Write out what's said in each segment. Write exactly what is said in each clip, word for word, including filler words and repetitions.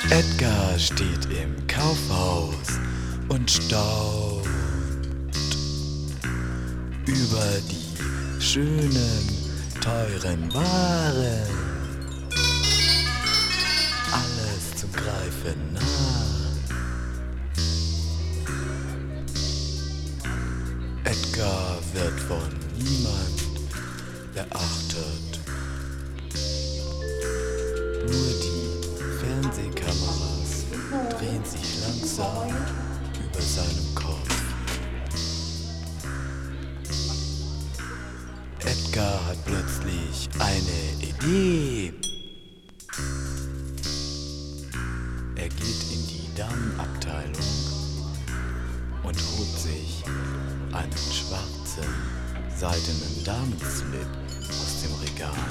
Edgar steht im Kaufhaus und staunt über die schönen, teuren Waren. Alles zum Greifen nah. Edgar wird von niemand beachtet. Nur die Fernsehkameras drehen sich langsam über seinem Kopf. Edgar hat plötzlich eine Idee. Er geht in die Damenabteilung und holt sich einen schwarzen, seidenen Damenslip aus dem Regal,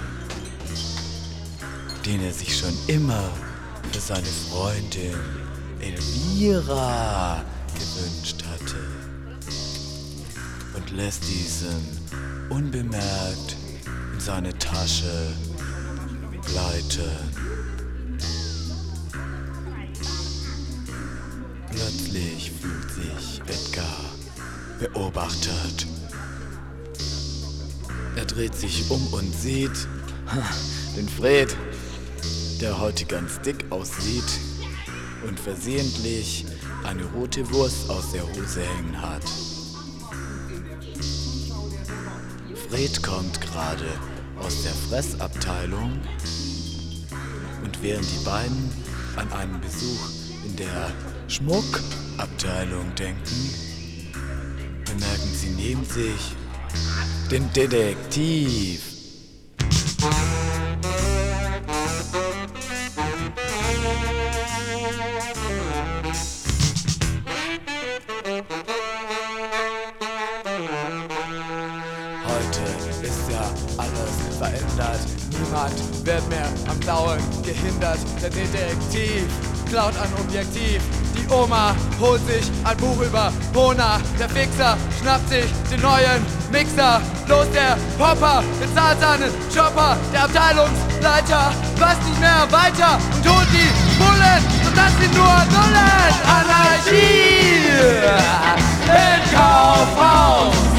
den er sich schon immer für seine Freundin Elvira gewünscht hatte, und lässt diesen unbemerkt in seine Tasche gleiten. Plötzlich fühlt sich Edgar beobachtet. Er dreht sich um und sieht den Fred, der heute ganz dick aussieht und versehentlich eine rote Wurst aus der Hose hängen hat. Fred kommt gerade aus der Fressabteilung, und während die beiden an einen Besuch in der Schmuckabteilung denken, bemerken sie neben sich den Detektiv. Heute ist ja alles verändert. Niemand wird mehr am Blauen gehindert. Der Detektiv klaut ein Objektiv. Die Oma holt sich ein Buch über Bona. Der Fixer schnappt sich den neuen Mixer. Bloß der Popper bezahlt seinen Chopper. Der Abteilungsleiter weiß nicht mehr weiter und holt die Bullen, und das sind nur Nullen. Anarchie im Kaufhaus.